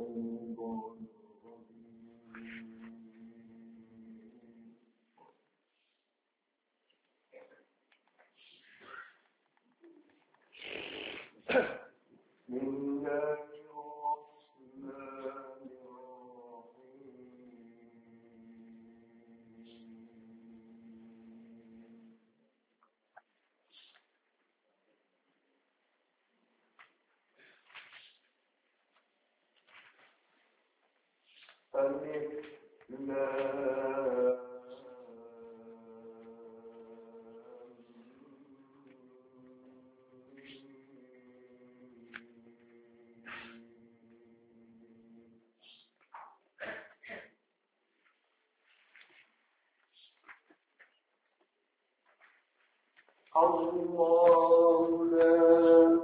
الله لا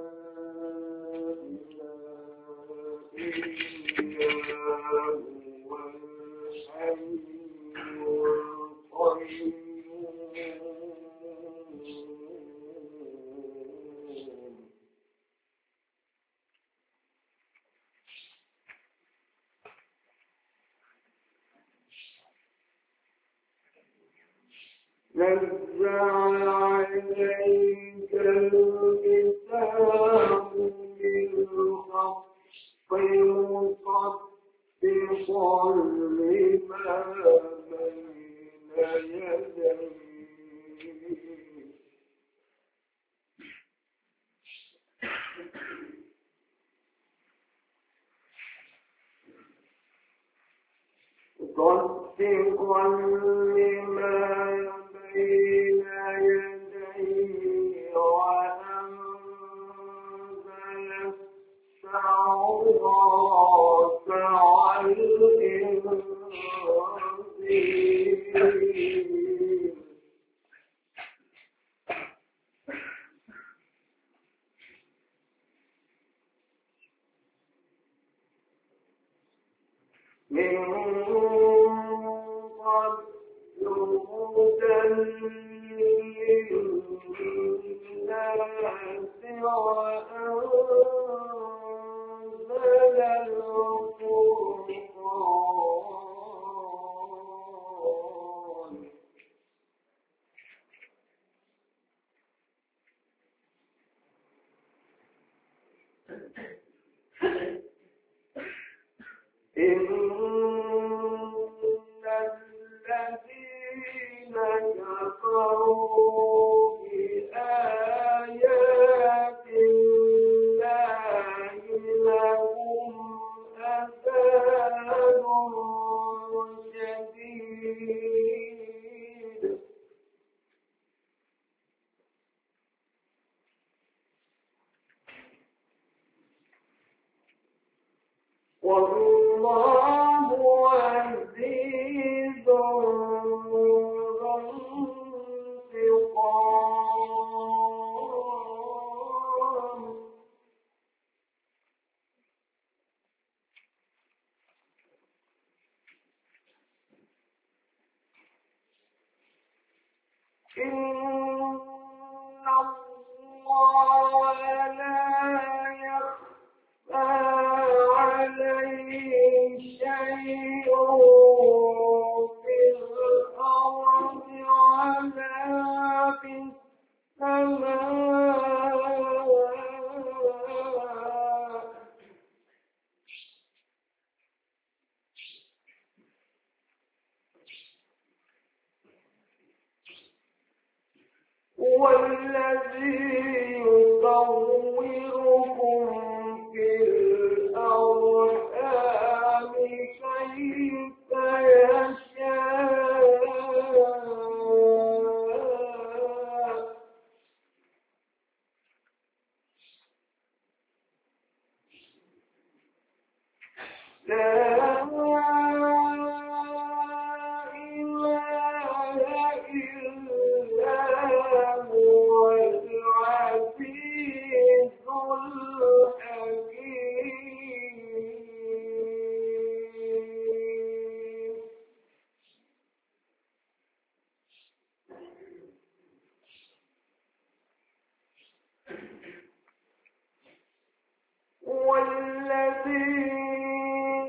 نزل عليك الكتاب بالحق مصدقا لما بين يديه مصدقا لما بين يديه وأنزل التوراة والإنجيل من هدى للناس وأنزل القرآن إن الذين كفروا بآيات الله لهم عذاب شديد والله عزيز ذو انتقام إن الله لا يخفى عليه شيء في الأرض ولا في السماء هو الذي يصوركم في الأرحام كيف يشاء لا إله إلا هو العزيز الحكيم والذي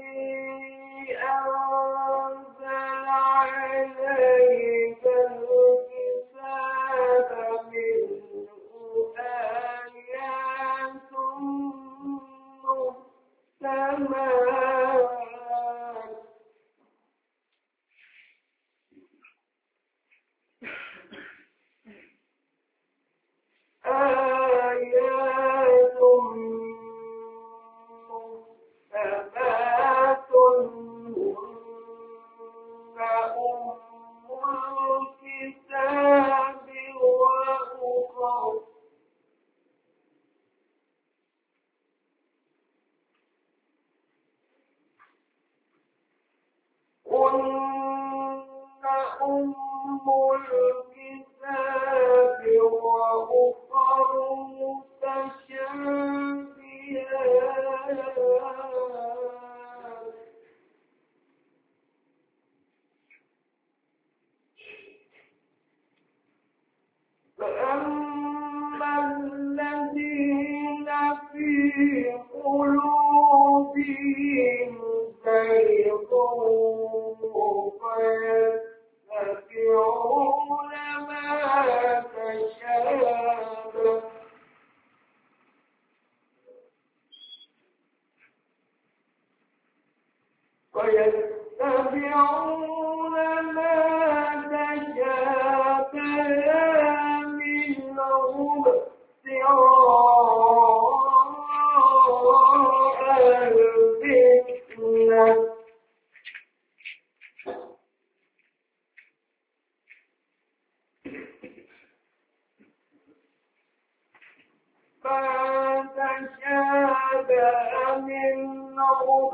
آيات محكمات هن الكتاب وأخر الكتاب وأخر متشابهات فأما الذين في قلوبهم زيغ فيتبعون ما تشابه منه ابتغاء الفتنة فتشابه منه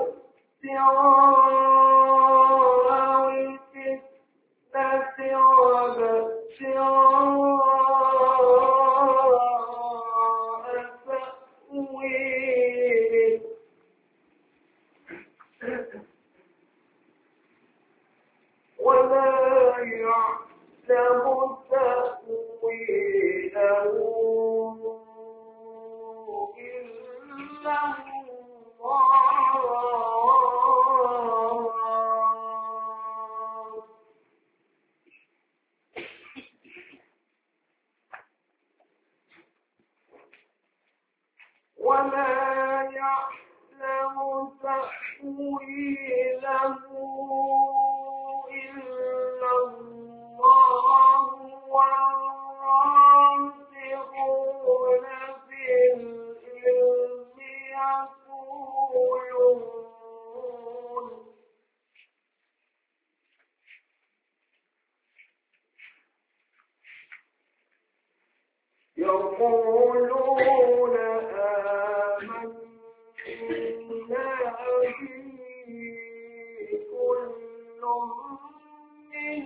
ابتغاء الفتنة وابتغاء تأويله وما يعلم تأويله إلا الله وما يعلم تأويله إلا الله والراسخون في العلم يقولون آمنا به كل من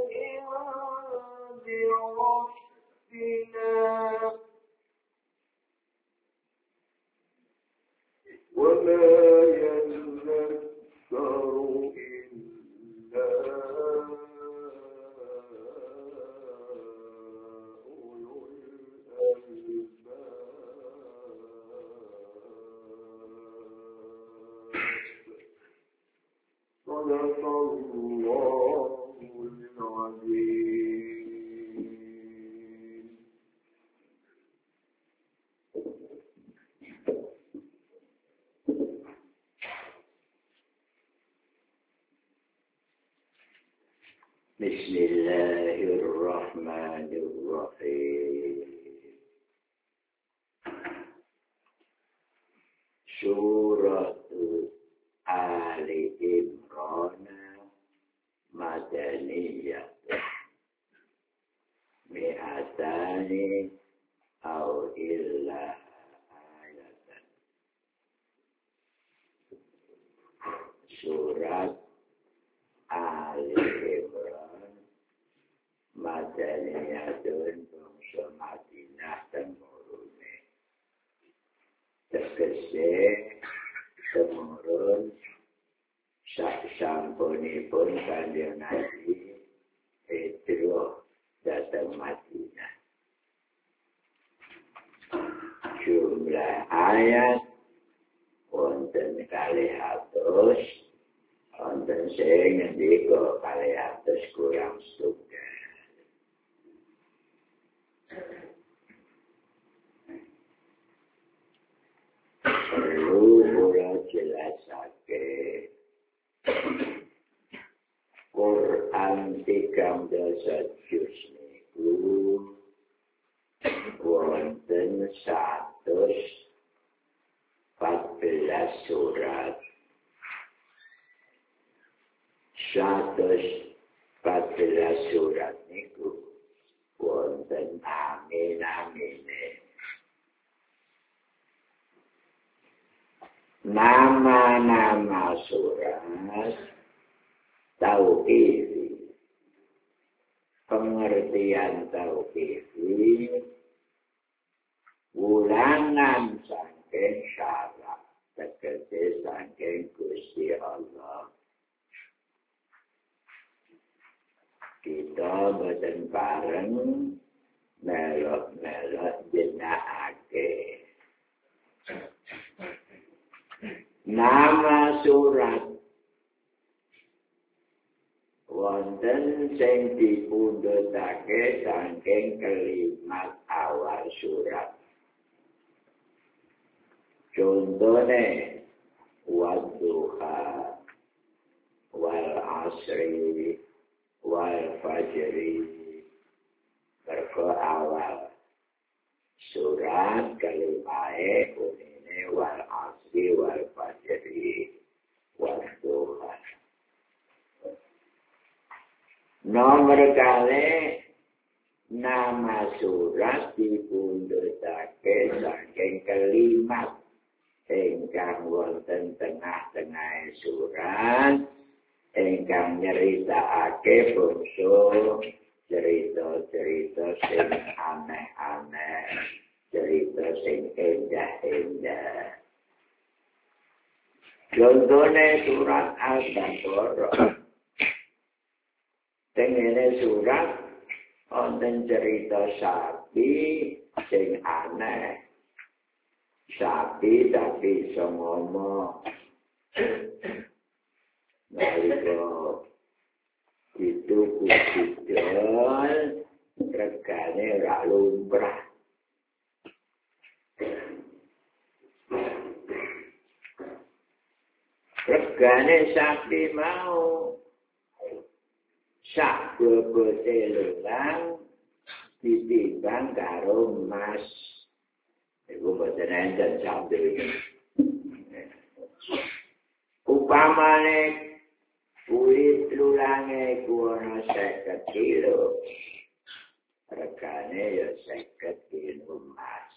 عند ربنا وما يذكر إلا أولو الألباب صدق الله العظيم. بسم الله الرحمن الرحيم. سورة آل عمران مدنية مئتان أو إلا آية. سورة آل عمران مدنية bangsa Madinah temurune. Tegese temurun sasampunipun Kanjeng Nabi hijrah dhateng Madinah. Jumlah ayat wonten 200, wonten sing ngendika 200 kurang setunggal. Perlu kula jelasake sajus niku wonten 114 surat. 114 surat niku wonten amin-amine. Nama-nama surat tauhid, pengertian tauhid, ulangan saking syarat, tegese saking Gusti Allah. Kita boten bareng melok-melok jenakake. Nama surat wonten sing dipundhutake saking kalimat awal surat. Contone wadduha wal asri wal fajri. Mergo awal surat kalimahe unine wal asri wal fajri wal duha. Nomor kali nama surat dipundhutake saking kalimat ingkang wonten tengah-tengah surat ingkang nyeritakake bangsa cerita-cerita sing aneh-aneh, cerita sing endah-endah. Contohnya surat Al-Baqarah. Tengene surat wonten cerita sapi sing aneh. Sapi tapi iso ngomong. Nalika itu kudidol regane ora lumrah. Regane sapi mau sak bobote lulang ditimbang karo emas. Iku boten enten sapi. Upamane kulit lulange kuwana 50 kilo. Regane ya 50 kilo emas.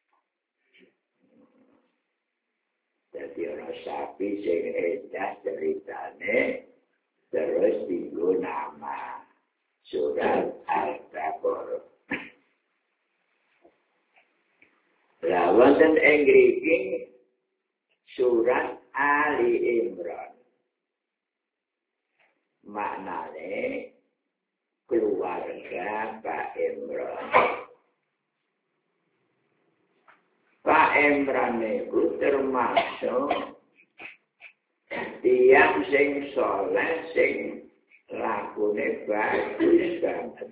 Jadi orang sapi sing endah ceritane terus dienggo nama surat Al-Baqarah. Lah wonten ing mriki surat Ali Imran. Maknane keluarga Pak Imran. Pak Imran itu termasuk tiang sing soleh sing lakune bagus banget.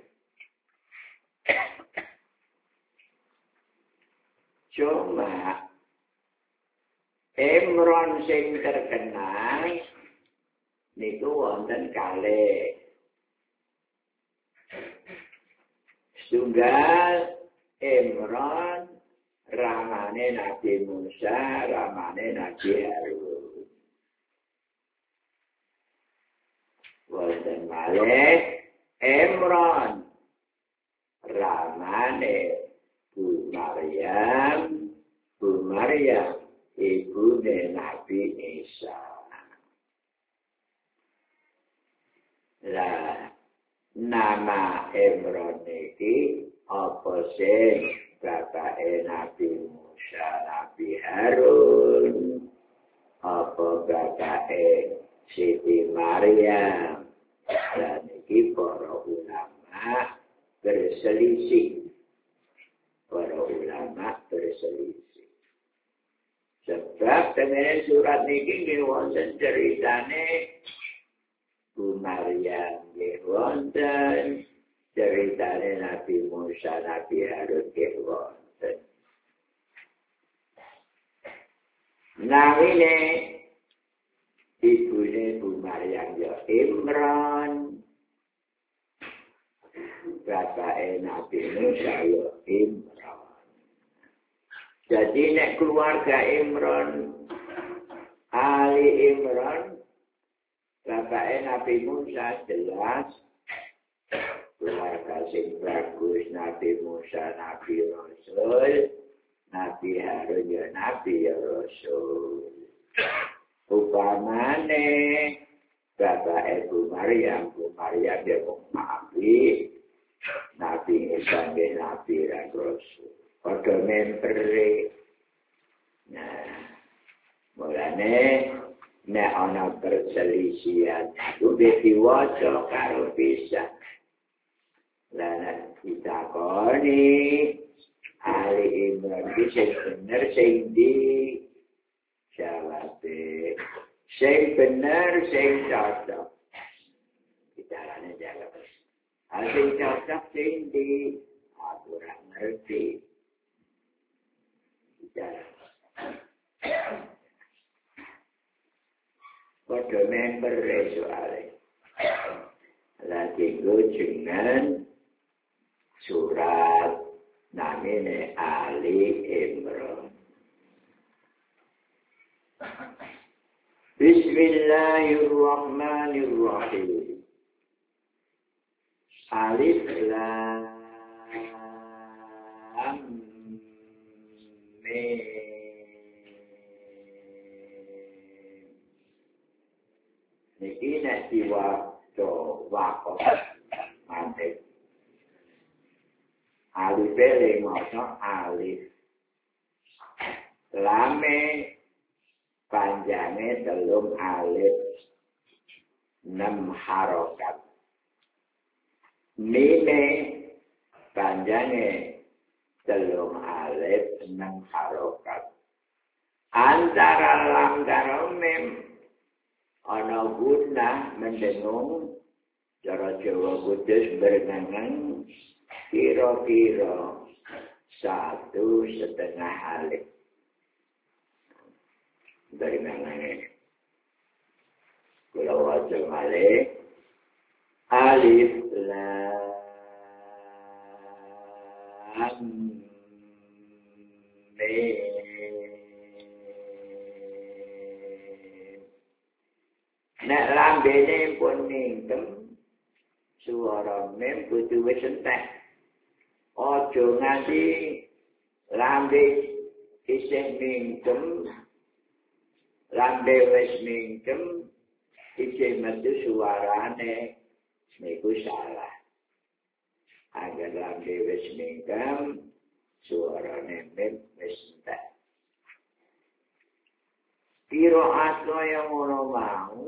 Cuma Imran sing terkenal niku wonten kalih. Setunggal Imran ramane Nabi Musa, ramane Nabi Harun. Wonten malih Imran ramane Bu Maryam ibune Nabi Isa. Lah nama Imran iki apa sing bapake Nabi Musa, Nabi Harun, apa bapake Siti Maryam. Dan iki para ulama berselisih. Para ulama berselisih. Sebab dengan surat niki nggih wonten ceritane Bu Maryam nggih wonten, ceritane Nabi Musa, Nabi Harun nggih wonten. Namine ibune Bu Maryam ya Imran. bapake Nabi Musa ya Imran. Jadi nek keluarga Imran, Ali Imran, bapake Nabi Musa jelas keluarga sing bagus, Nabi Musa, Nabi Rasul, Nabi Harun ya Nabi ya Rasul. Upamane bapak Bu Maryam dia mengakui Nabi Isa bin Nabi dan Rasul. Pada memberi. Nah, mulane nek ana perselisihan itu diwaca karo pisan. Lah kita koni Ali Imran sing bener sing di jawabe. Sing bener sing cocok. Bicaranya jawab. Sing cocok sing di aku ora ngerti. Bicara. Pada member soalnya. Lagi dengan surat namanya Ali Imran. Bismillahirrahmanirrahim. Alif Lam Mim. Niki nek diwaca wakaf mate. Alif maca alif. Lame panjangnya 3 alif 6 harokat. Mime panjangnya 3 alif 6 harokat. Antara lam karo mim ana guna mendengung cara Jawa Kudus berenang kira-kira 1,5 alif. Dari mana ini? Kalau wajah malih alif lam mim. Nek lambene pun mingkem suara mim kudu wis entek. Aja nganti lambe isih mingkem lambe wis mingkem isih metu suarane niku salah. Agar lambe wis mingkem suarane mim wis entek. Qiraat kaya ngono mau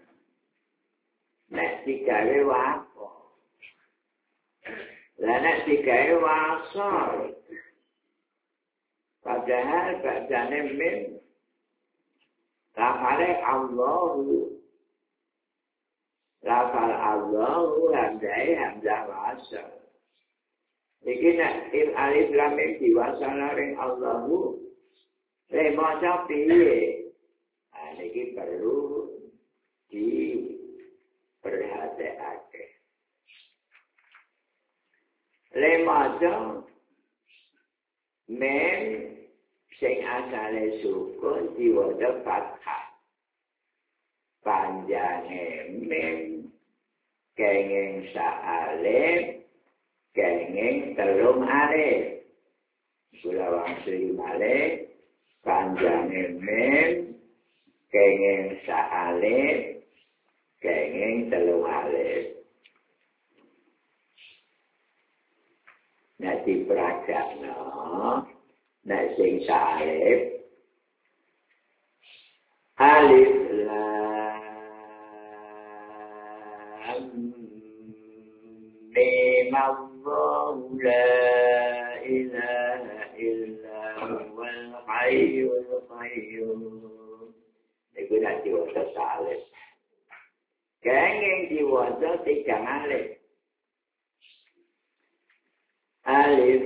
nek digawe wapo. Lah nek digawe wasol. Padahal bacane mim lafale Allahu. Lafal Allahu hamzah hamzah wasol. Iki nek alif lam mim diwasal ring Allahu. Maca piye? Niki perlu diperhatekake. Maca mim sing asale sukun diwaca fathah. Panjange mim kenging sa'alif kenging 3 alif. Kula wangsuli malih panjange mim kenging sa'alif kenging 3 alif. Nek diperagakno nek sing sa'alif alif lam mim Allahu la ilaha illa huwal hayyul qayyum. Iku nek diwaca sa'alif. Kenging diwaca 3 alif. Alif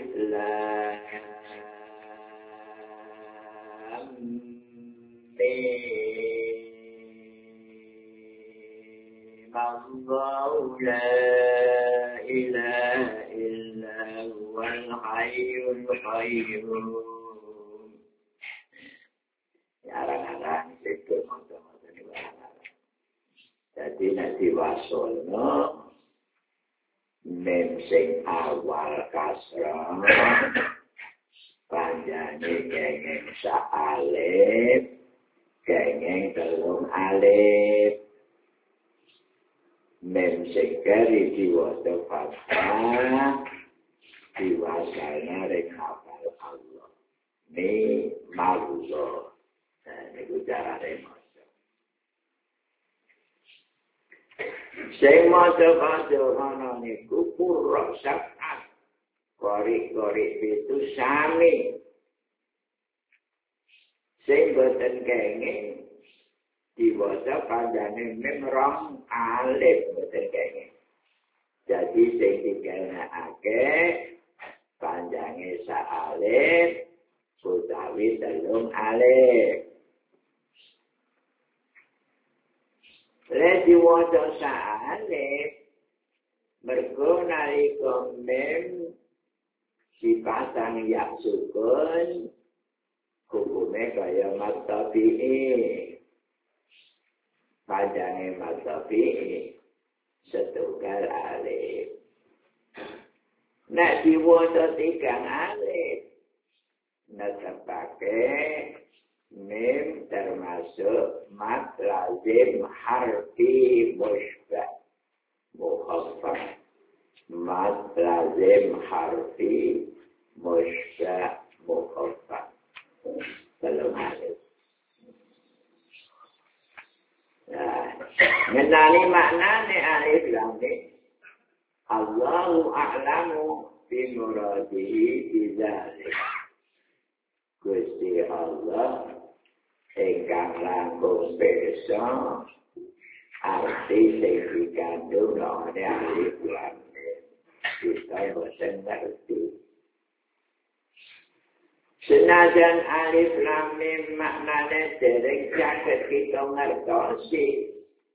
lam mim Allahu la ilaha illa hayyul qayyum. Arang-arang itu moto-moto ini barang-barang. Jadi nanti wasono mem sing awal kasra panjane kenging sa alif kenging telung alif mem sing kari diwaca fathah diwacana rek hafal Allah ni malulo. Niku carane maca. Sing maca ana niku pura sab'at. Kori-kori itu sami. Sing boten kenging diwaca panjane mem rong alif boten kenging. Jadi sing dikenake panjange sa alif utawi telung alif. Lagi waca sa'alif mergo nalika mem sifatan yak sukun hukume kaya matabi'i panjange matabi'i setunggal alif. Nek diwaca tigang alif netepake mim termasuk mat lazim harfi musybah mukhaffaf mat lazim harfi musybah mukhaffaf kalau alif. Nah, ngenali maknane alif lam mim. Allahu a'lamu bi muradihi bidzalik. Gusti Allah ingkang langkung pirsa arti sing dikandung oleh alif lam mim. Kita bosan ngerti. Senajan alif lam mim maknane dereng saged kita ngertosi.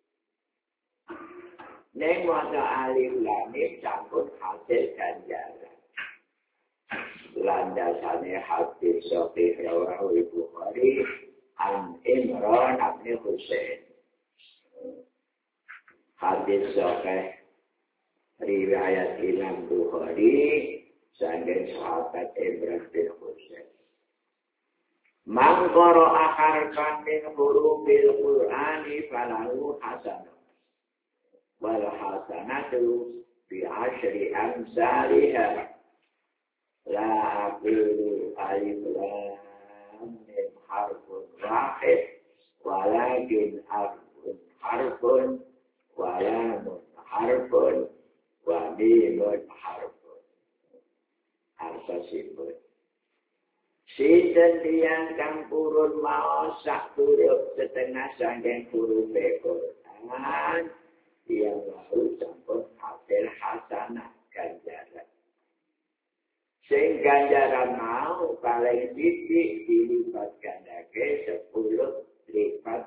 Ning maca alif lam mim sampun hasil ganjaran. Landasane hadis sahih rawahu Bukhari an Imran bin Husain. Hadis sahih riwayat Imam Bukhari saking sahabat Imran bin Husain. Man qara'a harfan min hurufil Qur'ani falahu hasanah. Wal hasanatu bi asyri amsalihha. La aqulu alif lam mim harfun wahid walakin harfun wa lamun harfun wa mimun harfun. Artosipun sinten tiyang kang purun maos sak huruf setengah saking huruf Quran tiyang wau sampun hasil hasanah ganjaran. Sing ganjaran mau paling titik dilipat gandake 10 lipat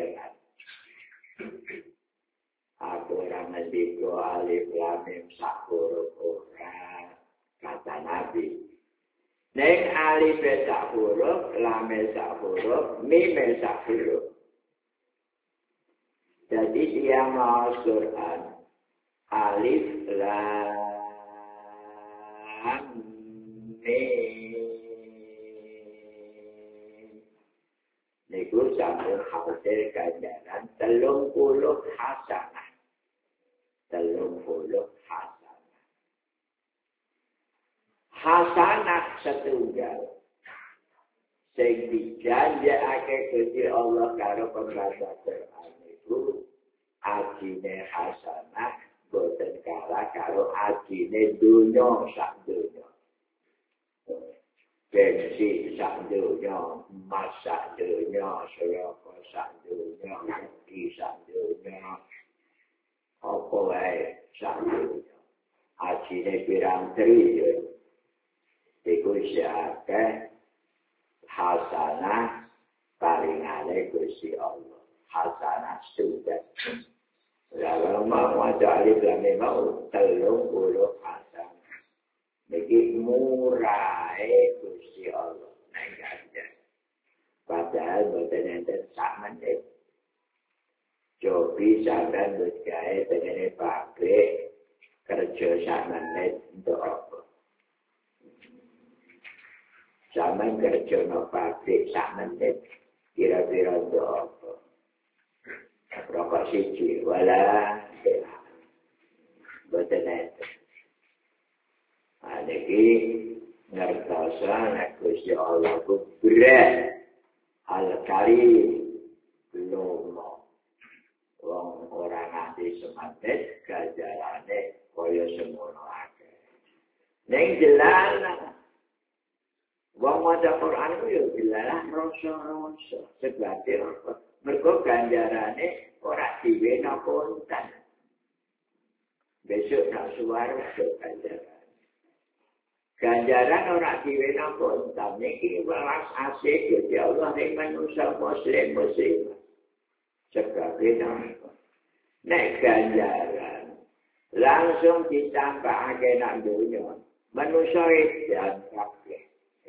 300. Aku orang mendiko alif lam mim sak huruf ora kata Nabi. Neng alif sak huruf, lam sak huruf, mim sak huruf. Jadi dia mau Quran alif lam niku sampun hasil ganjaran 30 hasanah. 30 hasanah. Hasanah setunggal. Sing dijanjekake Gusti Allah karo pembaca Quran niku ajine hasanah boten kalah karo ajine donya sak donya. Bensi sak donya, emas sak donya, swarga sak donya, rezeki sak donya, apa wae sak donya. Ajine pirang triliun. Iku siake hasanah paringane Gusti Allah. Hasanah sudah. Lalu mau alif lam mim mau 30 hasanah. niki murahe Gusti Allah nek ganjar. Padahal boten enten sak menit. Cobi sampean wis gawe tengene pabrik kerja sak menit untuk apa? Sampean kerja no pabrik sak menit kira-kira untuk apa? Rokok siji wala boten enten. Niki ngertosa nek Gusti Allah ku berat al-karim lomo wong ora nganti semantet ganjarane kaya semono akeh. Ning jelas wong maca Quran ku yo jelas rasa-rasa sebab apa? Mergo ganjarane ora diwena kontan. Besok nak suwarga ganjaran. Ganjaran ora diwena kontan niki welas asih Gusti Allah ning manusa muslim. Sebab napa? Nek ganjaran langsung ditampakake nang donya, manusa edan kabeh.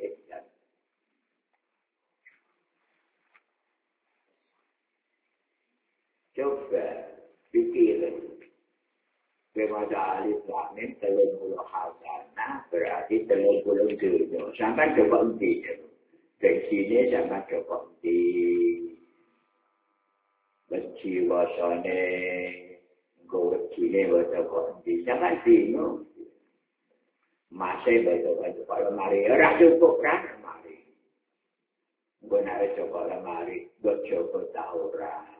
Coba pikirin. Kepada alif lamin 30 hasanah berarti 30 dunia. Sampai coba nanti. Dari sini sampai coba nanti. Berjiwasane. Gowet sini coba nanti. Sampai bingung. Masih baca-baca kalau mari. Orang cukup kan mari. Gue narik coba lemari. Gue coba tahu orang.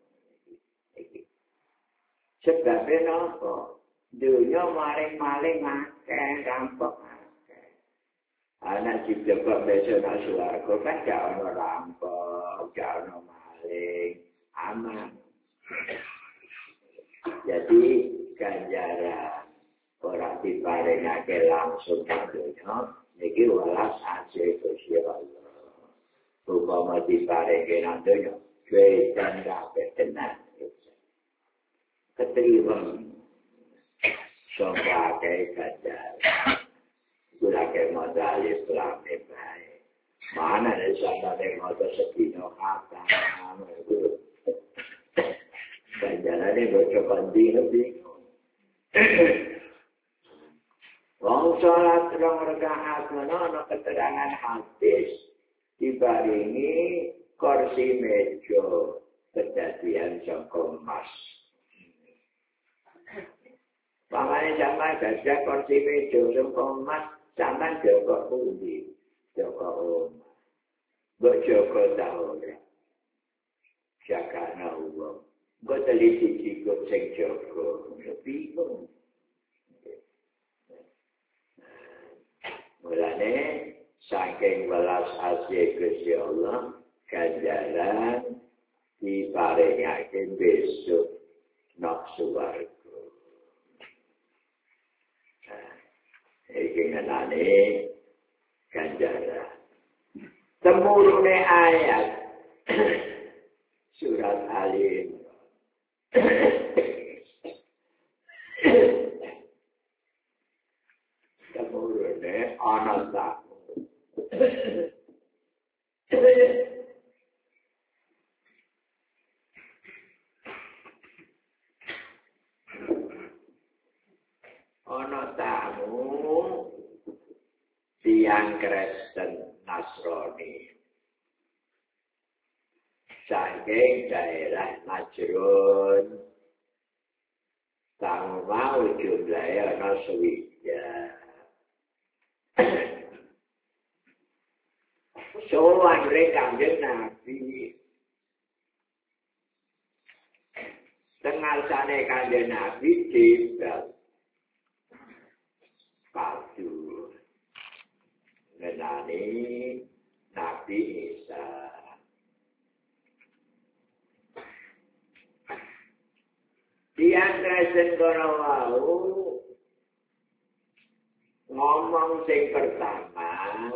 Sebabnya apa? Dunia maling-maling akeh, rampok akeh. Anak dijebak besok nak suarga kan gak ono rampok, gak ono maling, aman. Jadi ganjaran orang diparingake langsung nang dunia, niki welas asih Gusti Allah. Upama diparingake nang dunia, wedan kabeh tenan. Keterima sampai ganjar gulake modal Islam baik mana ada sampai modal sepino kata ganjaran ini coba bingung wong salat rong rakaat menawa keterangan hadis dibaringi kursi meja kejadian saka emas. Pamane sampean gajah kursi meja saka emas, sampean jaga pundi? Jaga omah. Mbok jaga ta ora? Jaga Allah. Mbok teliti sikut sing jaga. Bingung. Mulane saking welas asih Gusti Allah, ganjaran diparingake besok nang suwarga. Iki ngenane ganjaran. Temurune ayat surat Ali temurune ana tamu. Ana tamu tiang Kristen Nasrani saking daerah Najrun tamu mau jumlahnya ana swidak sowan Kanjeng Nabi tengarsane Kanjeng Nabi dibal padu ngenani Nabi Isa. Tiang Kristen kono wau ngomong sing pertama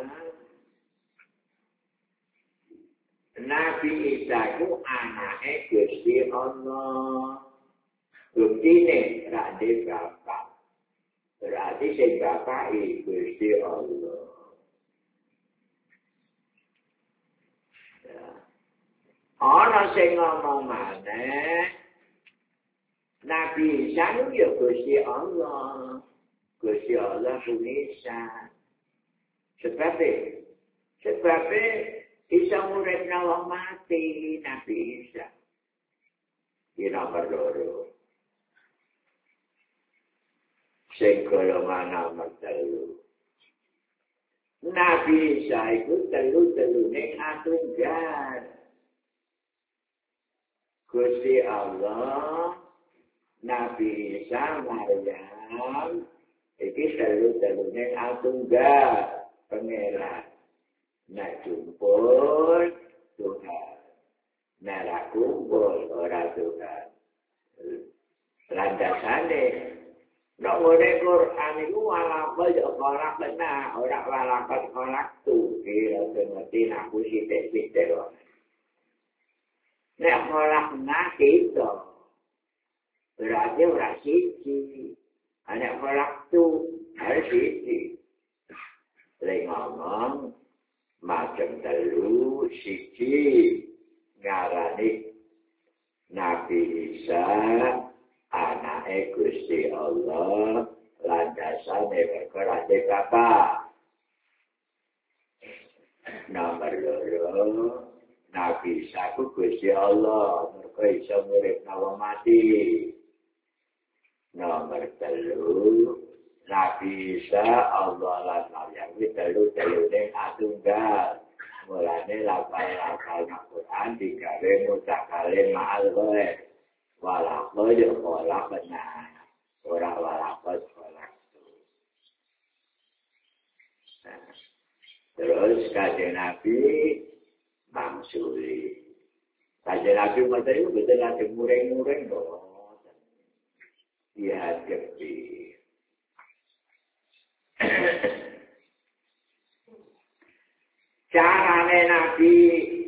Nabi Isa ku anake Gusti Allah. Buktine ra ndek bapak. Berarti sing bapake Gusti Allah. Ya. Ana sing ngomong maneh Nabi Isa ya Gusti Allah. Gusti Allah Indonesia. Sebabnya Isa muridna wong mati Nabi Isa. Ini nomor 2. Sing golongan nomor 3. Nabi Isa itu telu-telune atunggal. Gusti Allah, Nabi Isa, Maryam, iki telu-telune atunggal. Pengeran. Nak jumpul, Tuhan. Nak kumpul, ora Tuhan. Landasane. Nak ngene Quran iku walakal ya kolak benar, ora walakal kolak tu. Kira ngerti aku sithik-sithik kok. Nek kolak nak itu. Berarti ora siji. Anak kolak tu harus siji. Lek ngomong macam telu siji ngarani Nabi Isa anake Gusti Allah landasane perkara bapa. Nomor 2 Nabi Isa ku Gusti Allah mergo iso nguripna wong mati. Nomor 3 Nabi Isa Allah lan Maryam telu-telune atunggal. Mulane lafal-lafal Al-Qur'an digawe mutakalim ma'al ghaib. Walakal ya kolak benar. Ora walakal kolak tu. Terus Kanjeng Nabi mangsuli. Kanjeng Nabi mesti betul lagi muring-muring dong. Dihadapi. Carane Nabi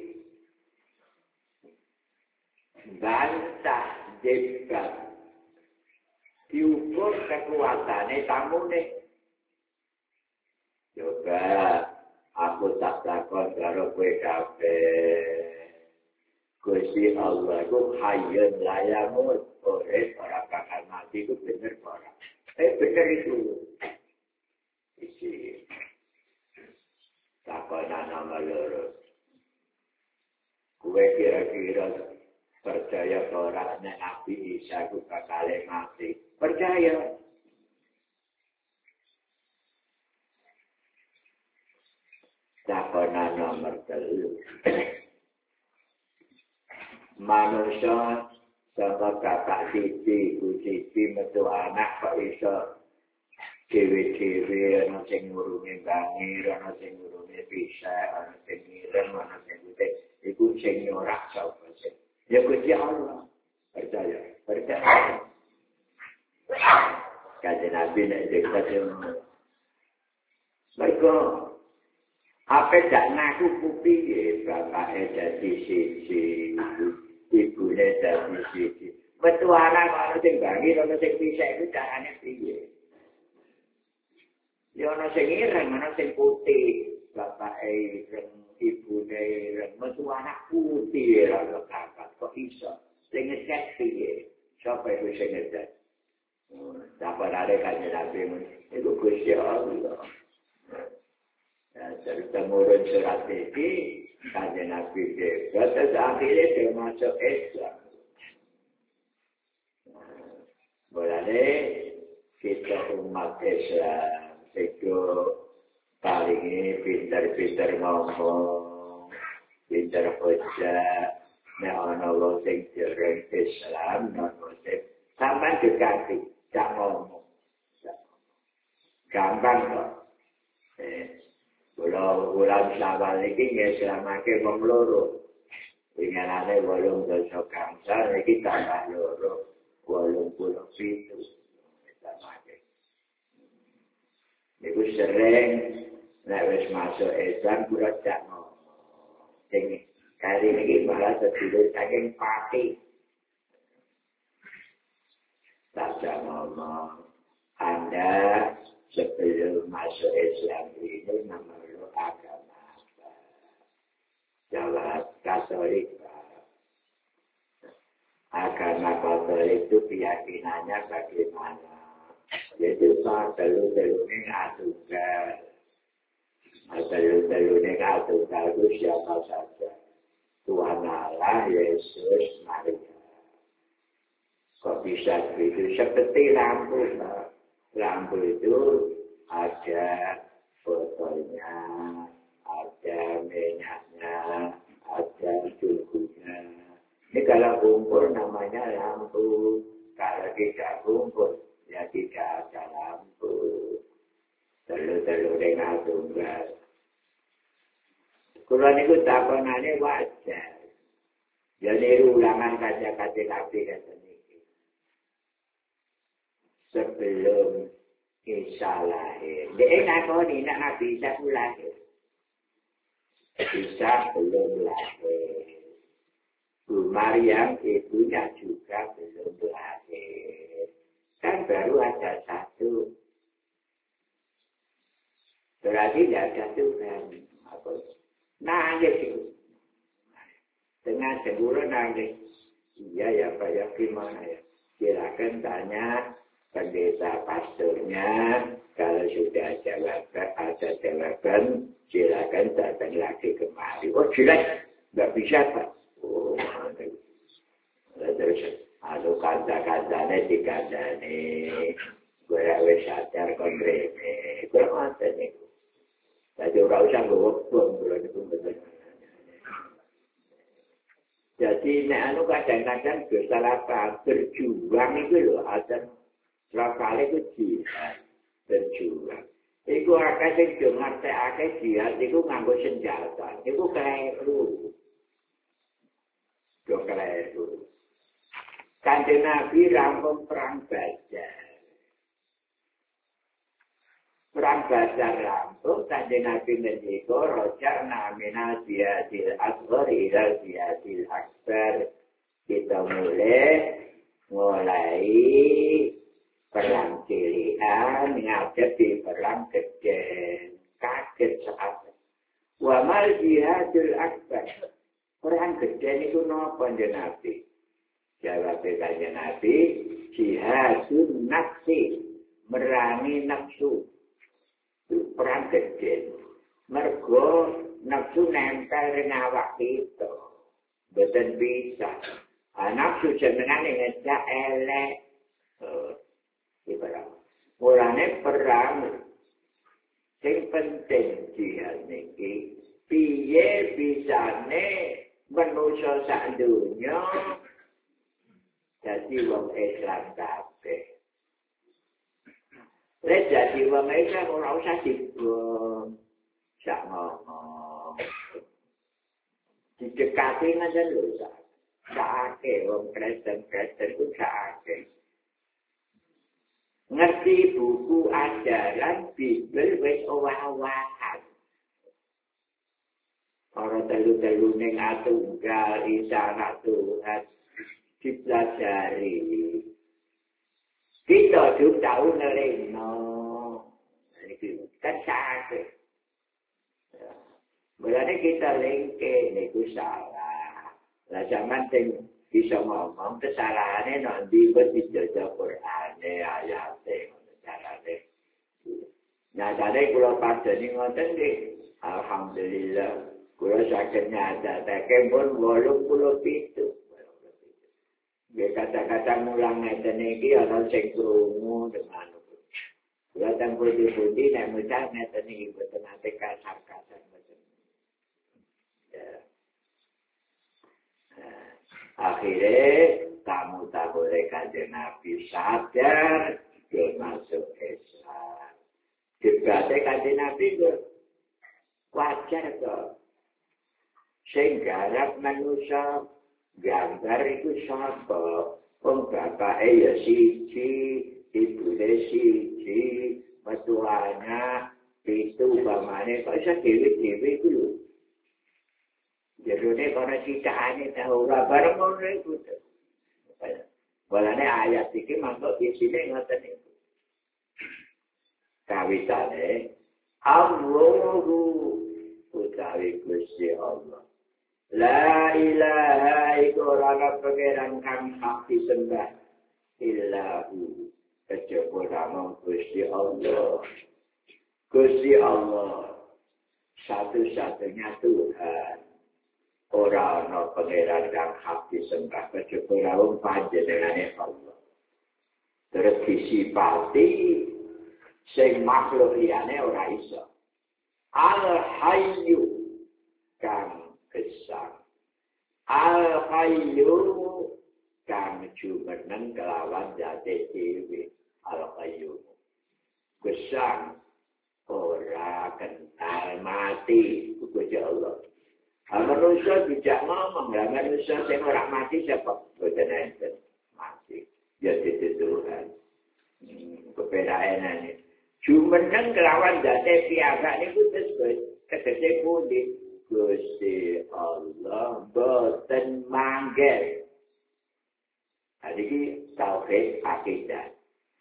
bantah debat diukur kekuatannya tamune. Coba aku tak takon karo kowe kabeh. Gusti Allah ku hayyun la yamut, ora bakal mati ku bener ora. Bener itu. Isi takonan nomor 2. Kowe kira-kira percaya ora nek Nabi Isa ku bakal mati? Percaya. Takonan nomor 3. Manusia sama kakak siji, ibu siji metu anak kok iso dewe-dewe, ana sing ngurungi bangir, ana sing ngurungi pisah, ana sing ngirim, ana sing putih. Iku sing nyorak sapa sih? Ya Gusti Allah. Percaya. Kanjeng Nabi nek dikatakan mereka apa dak ngaku kupiye bapake dadi siji, ibune dadi siji. Metu anak ana sing bangir, ana sing pisah iku carane piye? Ya ana sing ireng, ana sing putih. Bapake ireng, ibune ireng, metu anak putih ora kakat kok iso. Sing ngecek piye? Sapa iku sing ngecek? Dapat ada Kanjeng Nabi itu Gusti Allah. Serta murun surat ini Kanjeng Nabi debat akhirnya dia masuk Islam. Boleh kita umat Islam itu paling ini pintar-pintar ngomong, pintar hujah, nek ana wong sing dereng Islam, non muslim, sampean dekati, gak ngomong. Gampang kok. Kalau bulan Syawal ini ngeslamake wong loro. Ingatane 8 Kamsal iki tambah loro 87. Islamake. Niku sering nek wis masuk Islam kula jak ngomong. Sing kali iki malah sedulur saking Pati. Tak ngomong. Anda sebelum masuk Islam ini memeluk agama apa? Jawab Katolik. Agama Katolik itu keyakinannya bagaimana? Yaitu telu-telunya ngatunggal. Telu-telunya ngatunggal itu siapa saja? Tuhan Allah, Yesus, Maria. Kok bisa begitu? Seperti lampu, Pak. Lampu itu ada fotonya, ada minyaknya, ada suhunya. Ini kalau kumpul namanya lampu. Kalau tidak kumpul, ya tidak ada lampu. Telur-telur dengan tunggal. Kalau ini takonannya wajar. Jadi ulangan kaca-kaca Nabi kata ini. Sebelum Isa lahir. Dia ngakoni nak Nabi Isa lahir. Isa belum lahir. Bu Maryam ibunya juga belum lahir. Kan baru ada satu. Berarti tidak ada Tuhan. Nangis itu. Dengan segera nangis. Iya ya Pak ya gimana ya. Silakan tanya pendeta pastornya. Kalau sudah ada jawaban, silakan datang lagi kemari. Oh jelas, nggak bisa Pak. Oh, terus kalau kata-katanya dikandani, gue harus sadar kongreme. Gue mati nih. Jadi orang usah ngomong betul. Jadi nek kadang-kadang salah paham berjuang itu loh ada berapa kali itu jihad berjuang. Iku akeh sing dengar akeh jihad iku nganggo senjata. Iku keliru. Yo keliru. Kanjeng Nabi rampung perang Badar. Perang Badar rampung, Kanjeng Nabi ngendika rojakna minal jihadil akbar ilal jihadil akbar. Kita mulai perang cilian ngadepi perang gede. Kaget saat. Wa mal jihadil akbar. Perang gede itu napa Kanjeng Nabi? Jawab Kanjeng Nabi, jihadun nafsi, merangi nafsu. Perang gede. Mergo nafsu nempel dengan awak kita. Betul bisa. Nafsu jenengan ngejak elek. Mulane perang sing penting jihad niki piye bisane manusa sak donya dadi wong Islam kabeh. Lek dadi wong Islam ora usah dibom sak ngomong. Didekati ngajen lho sakake wong Kristen ku sakake. Ngerti buku ajaran Bibel wis owah-owahan. Para telu-telu ning atunggal isyarat Tuhan dipelajari. Kita juga tahu nereno. Ini kan sakit. Mulanya kita lengke, ini salah. Lah zaman sing bisa ngomong kesalahannya nanti berdijaga Qur'ane ayatnya carane. Nah tadi kalau padani ngoten nggih, alhamdulillah kula saged nyadake pun 87. Nggih kata-kata mulang ngeten iki ana sing krungu dengan kula teng pundi-pundi nek mucal ngeten iki boten ate kasar-kasar boten. Akhirnya kamu tak boleh Kanjeng Nabi sadar dia masuk Islam. Debatnya Kanjeng Nabi itu wajar kok. Sehingga manusia gambar itu siapa? Wong bapaknya ya siji, ibunya siji, mertuanya itu bapaknya kok bisa dewi-dewi itu loh. Jadi karena citaannya tahu barang orang itu. Walane ayat ini masuk di sini ngoten itu. kawisane Allahu utawi Gusti Allah. La ilaha illa pangeran kang hak disembah illahu kejaba namung Gusti Allah. Gusti Allah satu-satunya Tuhan. Ora ana pangeran kang hak disembah kejaba namung panjenengane Allah. Terus disifati sing makhluk liyane ora iso. Al-Hayyu kang gesang. Al-Hayyu kang jumeneng kelawan jati dhewe. Al-Hayyu gesang ora kenal mati. Gusti Allah. Manusia tidak ngomong lah. Manusia sing ora mati siapa? Boten enten mati. Ya itu Tuhan. Kebedaannya. Jumeneng kelawan jati piyambak niku disebut tegese pundi? Gusti Allah boten manggil. Iki tauhid akidah.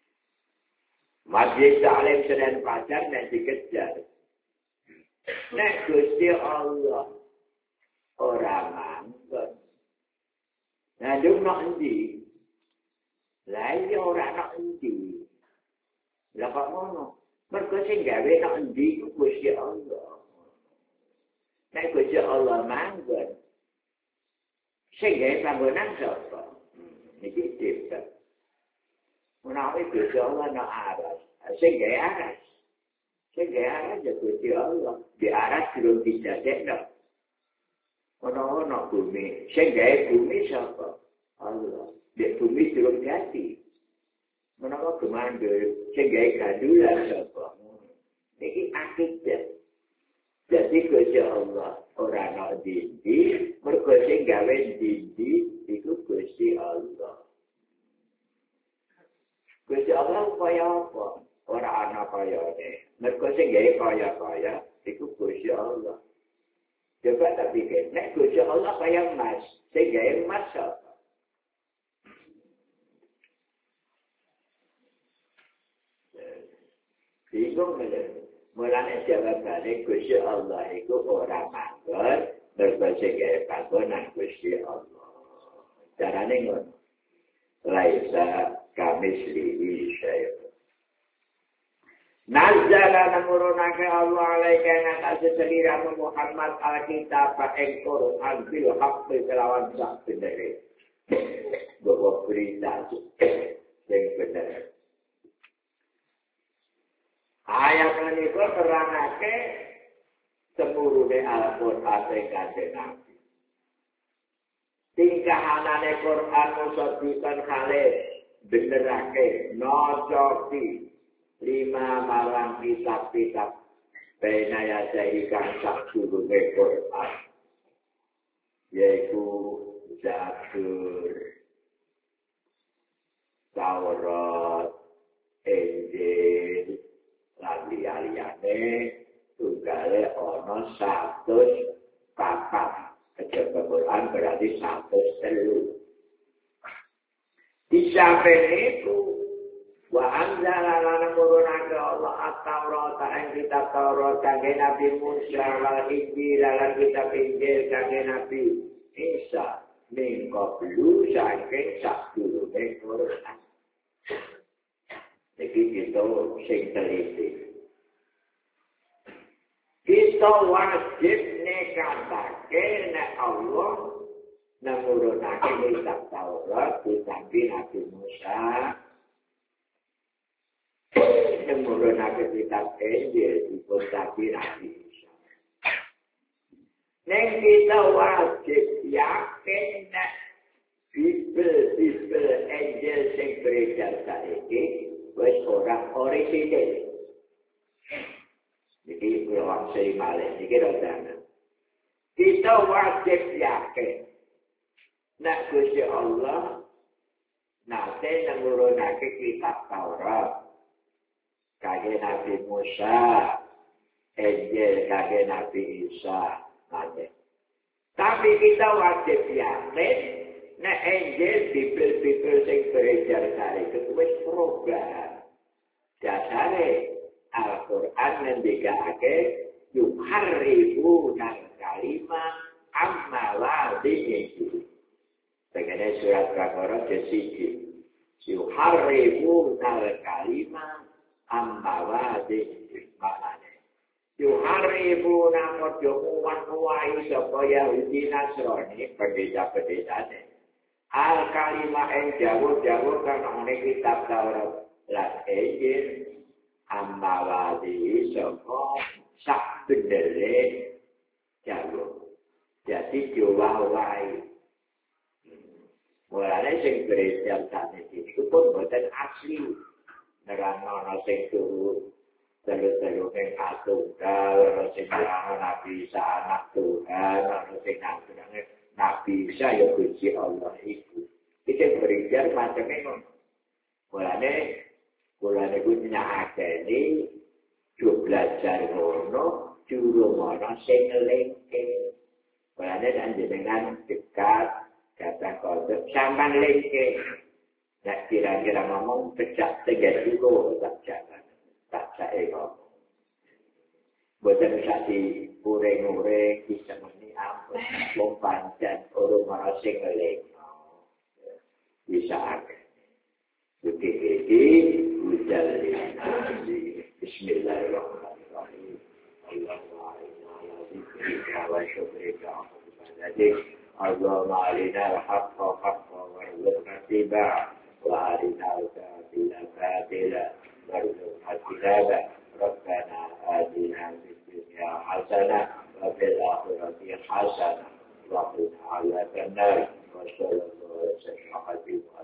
Masjid Salim Senen Pacar nek dikejar. Nek Gusti Allah ora manggon. Nah, ono endi? Lah iya ora ono endi. Lah kok ngono? Mergo sing gawe nek endi ku Gusti Allah. Nek Gusti Allah manggon. Sing gawe panggonan sapa? Niki dhewe. Menawi Gusti Allah nek aras, sing gawe aras. Sing gawe aras ya Gusti Allah. Di aras durung dijadekno. Ono bumi. Sing gawe bumi sapa? Allah. Di bumi durung jadi. Menawa kemandul, sing gawe gandulan sapa? Niki akidah. Jadi Gusti Allah ora ana dindi, mergo sing gawe dindi iku Gusti Allah. Gusti Allah kaya apa? Ora ana kayane. Mergo sing gawe kaya-kaya iku Gusti Allah. Coba tak pikir, nek Gusti Allah kaya emas, sing gawe emas sapa? Bingung meneh. Mulane jawabane Gusti Allah iku ora manggon, mergo sing gawe panggonan Gusti Allah. Carane ngono. Laisa kamislihi syai'un. Nazzala namurunake Allah alaika ngatasi seliramu Muhammad al-kitab ing Quran bil haqqi kelawan sak bener. Bawa berita sing bener. Ayat menika terangake semurune Al-Qur'an sing kanjeng Nabi. Tingkahanane Quran musaddiqan khale benerake nocoti 5 marang kitab-kitab benaya kang sak durunge Quran. Yaitu Zabur, Taurat, Injil, lan liyane tunggale ana 104. Kejaba Quran berarti 103. Di samping itu wa anzala lana qur'ana Allah at-Taurat ing kitab Taurat kangge Nabi Musa wal Injil lan kitab Injil kangge Nabi Isa min qablu saking sadurunge Quran. Iki kita sing teliti. Kita wajib nekatake nek Allah namurunake kitab Taurat ditampi Nabi Musa. Namurunake kitab Injil ditampi Nabi Isa. Nek kita wajib yakin nek Bibel Injil sing beredar saiki wis ora orisinil. Iki kula sing malih iki rodane. Kita wajib yakin nek Gusti Allah nate nurunake kitab Taurat kangge Nabi Musa, Injil kangge Nabi Isa nate. Tapi kita wajib yakin nek Injil Bibel sing beredar saiki wis perubahan. Dasare Al-Qur'an ngendikake yuharrifuna kalimah amma wadhihi. Begini surat Baqarah jadi yuharrifuna kalimah amma wadhihi. Maknanya yuharrifuna padha muwan-muwai sapa Yahudi Nasrani pendeta-pendetane. Al-kalimah yang jauh-jauh karena ini kitab Taurat lan Injil ambawadi soko sak bendere jauh. Jadi diwawai. Mulanya sing beredar saat ini pun bukan asli. Nerang-nerang sing turu telur-telur yang atunggal, orang sing nerang Nabi Isa anak Tuhan, orang sing nanggung Nabi Isa ya puji Allah itu. Itu beredar macamnya. Mulanya punya ageni, belajar ngono, juru ngono, sing ngelengke. Mulanya dan jenengan dekat, kata konsep, sampan lengke. Nah kira-kira ngomong, pecah tegas juga, tak jangan. Tak saya ngomong. Buatan sati ureng-ureng, bisa meni ampun, mempanjang, orang-orang sing ngelengke. Bisa agak. Bukit-bukit, hujan Bismillahirrahmanirrahim. Allahumma alina ala zikrika wa syukrika wa ibadatik. Allahumma alina al-haqqa haqqa warzuqna tibaa wa alina al-batila batila warzuqna tilaba. Rabbana atina fid dunya hasanah wa fil akhirati hasanah wa qina adzaban nar. Wa sallallahu alaihi wa sallam.